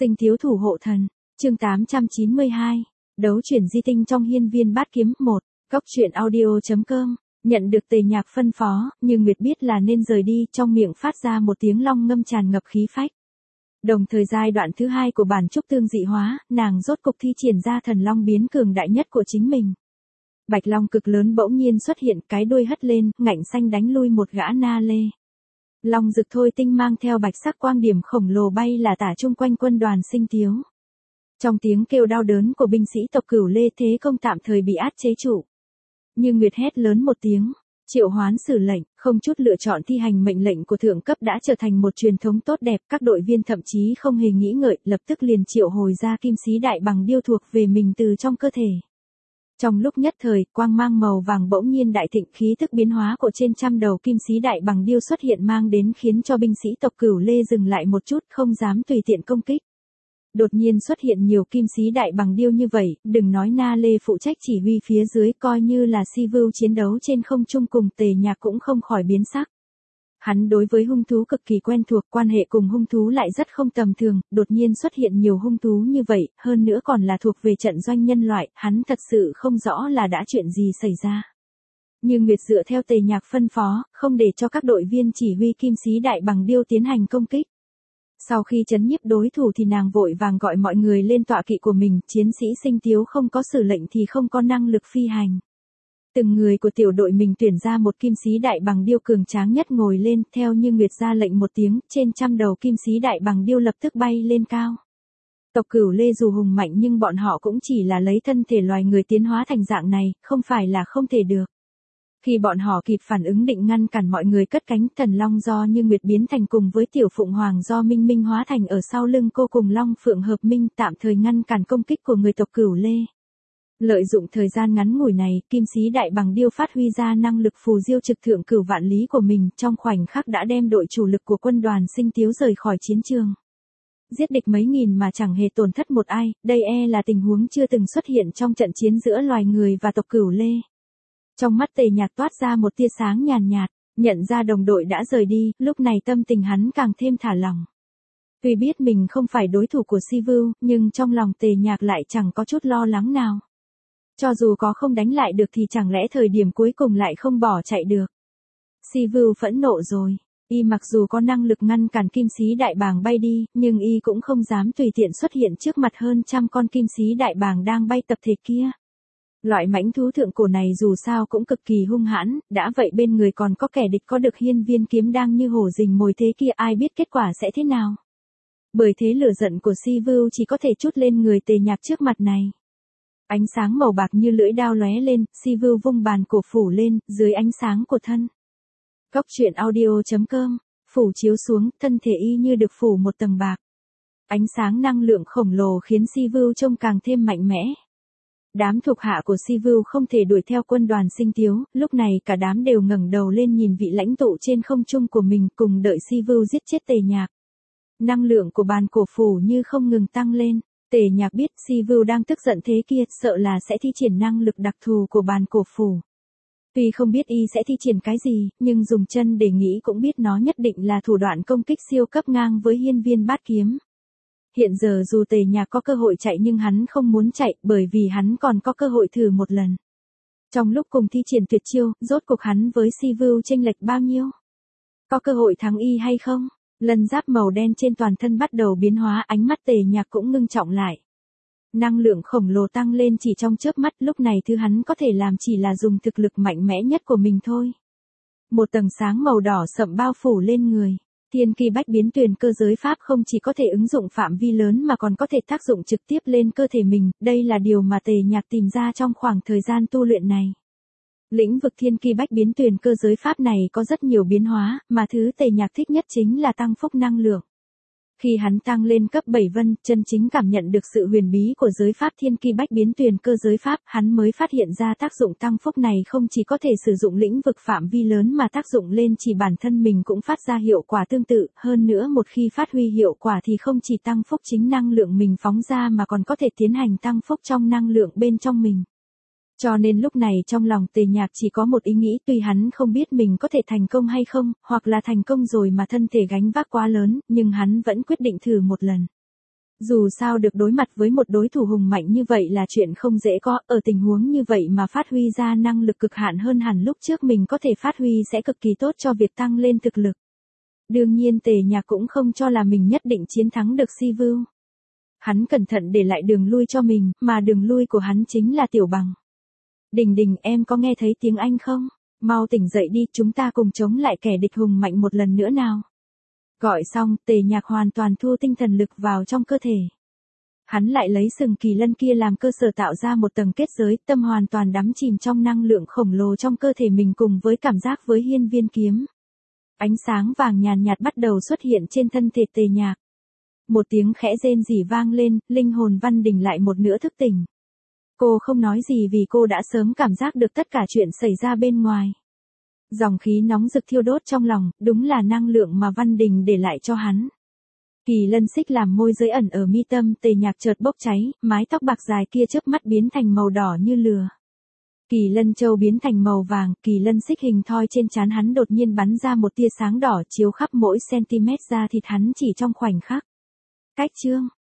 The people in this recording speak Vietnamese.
Sinh thiếu thủ hộ thần, chương 892, đấu chuyển di tinh trong hiên viên bát kiếm 1, góc truyện audio.com, nhận được Tề Nhạc phân phó, như Nguyệt biết là nên rời đi, trong miệng phát ra một tiếng long ngâm tràn ngập khí phách. Đồng thời giai đoạn thứ 2 của bản trúc tương dị hóa, nàng rốt cục thi triển ra thần long biến cường đại nhất của chính mình. Bạch long cực lớn bỗng nhiên xuất hiện, cái đuôi hất lên, ngạnh xanh đánh lui một gã na lê. Long rực thôi tinh mang theo bạch sắc quang điểm khổng lồ bay là tả chung quanh quân đoàn Sinh Tiếu. Trong tiếng kêu đau đớn của binh sĩ tộc Cửu Lê, thế công tạm thời bị áp chế trụ. Như Nguyệt hét lớn một tiếng, triệu hoán sử lệnh, không chút lựa chọn thi hành mệnh lệnh của thượng cấp đã trở thành một truyền thống tốt đẹp, các đội viên thậm chí không hề nghĩ ngợi, lập tức liền triệu hồi ra kim sĩ đại bằng điêu thuộc về mình từ trong cơ thể. Trong lúc nhất thời, quang mang màu vàng bỗng nhiên đại thịnh, khí thức biến hóa của trên trăm đầu kim sĩ đại bằng điêu xuất hiện mang đến khiến cho binh sĩ tộc Cửu Lê dừng lại một chút, không dám tùy tiện công kích. Đột nhiên xuất hiện nhiều kim sĩ đại bằng điêu như vậy, đừng nói na lê phụ trách chỉ huy phía dưới, coi như là si vưu chiến đấu trên không trung cùng Tề Nhạc cũng không khỏi biến sắc. Hắn đối với hung thú cực kỳ quen thuộc, quan hệ cùng hung thú lại rất không tầm thường, đột nhiên xuất hiện nhiều hung thú như vậy, hơn nữa còn là thuộc về trận doanh nhân loại, hắn thật sự không rõ là đã chuyện gì xảy ra. Như Nguyệt dựa theo Tề Nhạc phân phó, không để cho các đội viên chỉ huy kim sĩ đại bằng điêu tiến hành công kích. Sau khi trấn nhiếp đối thủ thì nàng vội vàng gọi mọi người lên tọa kỵ của mình, chiến sĩ Sinh Tiếu không có sử lệnh thì không có năng lực phi hành. Từng người của tiểu đội mình tuyển ra một kim sĩ đại bằng điêu cường tráng nhất ngồi lên, theo Như Nguyệt ra lệnh một tiếng, trên trăm đầu kim sĩ đại bằng điêu lập tức bay lên cao. Tộc Cửu Lê dù hùng mạnh nhưng bọn họ cũng chỉ là lấy thân thể loài người tiến hóa thành dạng này, không phải là không thể được. Khi bọn họ kịp phản ứng định ngăn cản mọi người cất cánh, thần long do Như Nguyệt biến thành cùng với tiểu phụng hoàng do Minh Minh hóa thành ở sau lưng cô cùng long phượng hợp minh, tạm thời ngăn cản công kích của người tộc Cửu Lê. Lợi dụng thời gian ngắn ngủi này, kim sĩ đại bằng điêu phát huy ra năng lực phù diêu trực thượng cửu vạn lý của mình, trong khoảnh khắc đã đem đội chủ lực của quân đoàn Sinh Tiếu rời khỏi chiến trường. Giết địch mấy nghìn mà chẳng hề tổn thất một ai, đây là tình huống chưa từng xuất hiện trong trận chiến giữa loài người và tộc Cửu Lê. Trong mắt Tề Nhạc toát ra một tia sáng nhàn nhạt, nhận ra đồng đội đã rời đi, lúc này tâm tình hắn càng thêm thả lỏng. Tuy biết mình không phải đối thủ của Si Vưu, nhưng trong lòng Tề Nhạc lại chẳng có chút lo lắng nào. Cho dù có không đánh lại được thì chẳng lẽ thời điểm cuối cùng lại không bỏ chạy được. Si Vưu phẫn nộ rồi, y mặc dù có năng lực ngăn cản kim sĩ đại bàng bay đi, nhưng y cũng không dám tùy tiện xuất hiện trước mặt hơn trăm con kim sĩ đại bàng đang bay tập thể kia. Loại mãnh thú thượng cổ này dù sao cũng cực kỳ hung hãn, đã vậy bên người còn có kẻ địch có được hiên viên kiếm đang như hổ rình mồi thế kia, ai biết kết quả sẽ thế nào. Bởi thế lửa giận của Si Vưu chỉ có thể trút lên người Tề Nhạc trước mặt này. Ánh sáng màu bạc như lưỡi đao lóe lên, Si Vưu vung bàn cổ phủ lên, dưới ánh sáng của thân. Góc truyện audio.com, phủ chiếu xuống, thân thể y như được phủ một tầng bạc. Ánh sáng năng lượng khổng lồ khiến Si Vưu trông càng thêm mạnh mẽ. Đám thuộc hạ của Si Vưu không thể đuổi theo quân đoàn Sinh Tiếu, lúc này cả đám đều ngẩng đầu lên nhìn vị lãnh tụ trên không trung của mình, cùng đợi Si Vưu giết chết Tề Nhạc. Năng lượng của bàn cổ phủ như không ngừng tăng lên. Tề Nhạc biết Si Vưu đang tức giận thế kia, sợ là sẽ thi triển năng lực đặc thù của bàn cổ phủ. Tuy không biết y sẽ thi triển cái gì, nhưng dùng chân để nghĩ cũng biết nó nhất định là thủ đoạn công kích siêu cấp ngang với hiên viên bát kiếm. Hiện giờ dù Tề Nhạc có cơ hội chạy nhưng hắn không muốn chạy, bởi vì hắn còn có cơ hội thử một lần. Trong lúc cùng thi triển tuyệt chiêu, rốt cuộc hắn với Si Vưu chênh lệch bao nhiêu? Có cơ hội thắng y hay không? Lân giáp màu đen trên toàn thân bắt đầu biến hóa, ánh mắt Tề Nhạc cũng ngưng trọng lại. Năng lượng khổng lồ tăng lên chỉ trong chớp mắt, lúc này thứ hắn có thể làm chỉ là dùng thực lực mạnh mẽ nhất của mình thôi. Một tầng sáng màu đỏ sậm bao phủ lên người. Thiên Kỳ Bách Biến Tuyền cơ giới pháp không chỉ có thể ứng dụng phạm vi lớn mà còn có thể tác dụng trực tiếp lên cơ thể mình, đây là điều mà Tề Nhạc tìm ra trong khoảng thời gian tu luyện này. Lĩnh vực Thiên Kỳ Bách Biến Tuyền cơ giới pháp này có rất nhiều biến hóa, mà thứ Tề Nhạc thích nhất chính là tăng phúc năng lượng. Khi hắn tăng lên cấp 7 vân, chân chính cảm nhận được sự huyền bí của giới pháp Thiên Kỳ Bách Biến Tuyền cơ giới pháp, hắn mới phát hiện ra tác dụng tăng phúc này không chỉ có thể sử dụng lĩnh vực phạm vi lớn mà tác dụng lên chỉ bản thân mình cũng phát ra hiệu quả tương tự, hơn nữa một khi phát huy hiệu quả thì không chỉ tăng phúc chính năng lượng mình phóng ra mà còn có thể tiến hành tăng phúc trong năng lượng bên trong mình. Cho nên lúc này trong lòng Tề Nhạc chỉ có một ý nghĩ, tuy hắn không biết mình có thể thành công hay không, hoặc là thành công rồi mà thân thể gánh vác quá lớn, nhưng hắn vẫn quyết định thử một lần. Dù sao được đối mặt với một đối thủ hùng mạnh như vậy là chuyện không dễ có, ở tình huống như vậy mà phát huy ra năng lực cực hạn hơn hẳn lúc trước mình có thể phát huy sẽ cực kỳ tốt cho việc tăng lên thực lực. Đương nhiên Tề Nhạc cũng không cho là mình nhất định chiến thắng được Si Vưu. Hắn cẩn thận để lại đường lui cho mình, mà đường lui của hắn chính là Tiểu Bằng. Đình Đình, em có nghe thấy tiếng anh không? Mau tỉnh dậy đi, chúng ta cùng chống lại kẻ địch hùng mạnh một lần nữa nào. Gọi xong, Tề Nhạc hoàn toàn thu tinh thần lực vào trong cơ thể. Hắn lại lấy sừng kỳ lân kia làm cơ sở tạo ra một tầng kết giới, tâm hoàn toàn đắm chìm trong năng lượng khổng lồ trong cơ thể mình cùng với cảm giác với hiên viên kiếm. Ánh sáng vàng nhàn nhạt bắt đầu xuất hiện trên thân thể Tề Nhạc. Một tiếng khẽ rên rỉ vang lên, linh hồn Văn Đình lại một nữa thức tỉnh. Cô không nói gì vì cô đã sớm cảm giác được tất cả chuyện xảy ra bên ngoài. Dòng khí nóng rực thiêu đốt trong lòng, đúng là năng lượng mà Văn Đình để lại cho hắn. Kỳ lân xích làm môi giới ẩn ở mi tâm Tề Nhạc chợt bốc cháy, mái tóc bạc dài kia chớp mắt biến thành màu đỏ như lửa. Kỳ lân châu biến thành màu vàng, kỳ lân xích hình thoi trên trán hắn đột nhiên bắn ra một tia sáng đỏ chiếu khắp mỗi centimet da thịt hắn chỉ trong khoảnh khắc. Cách chương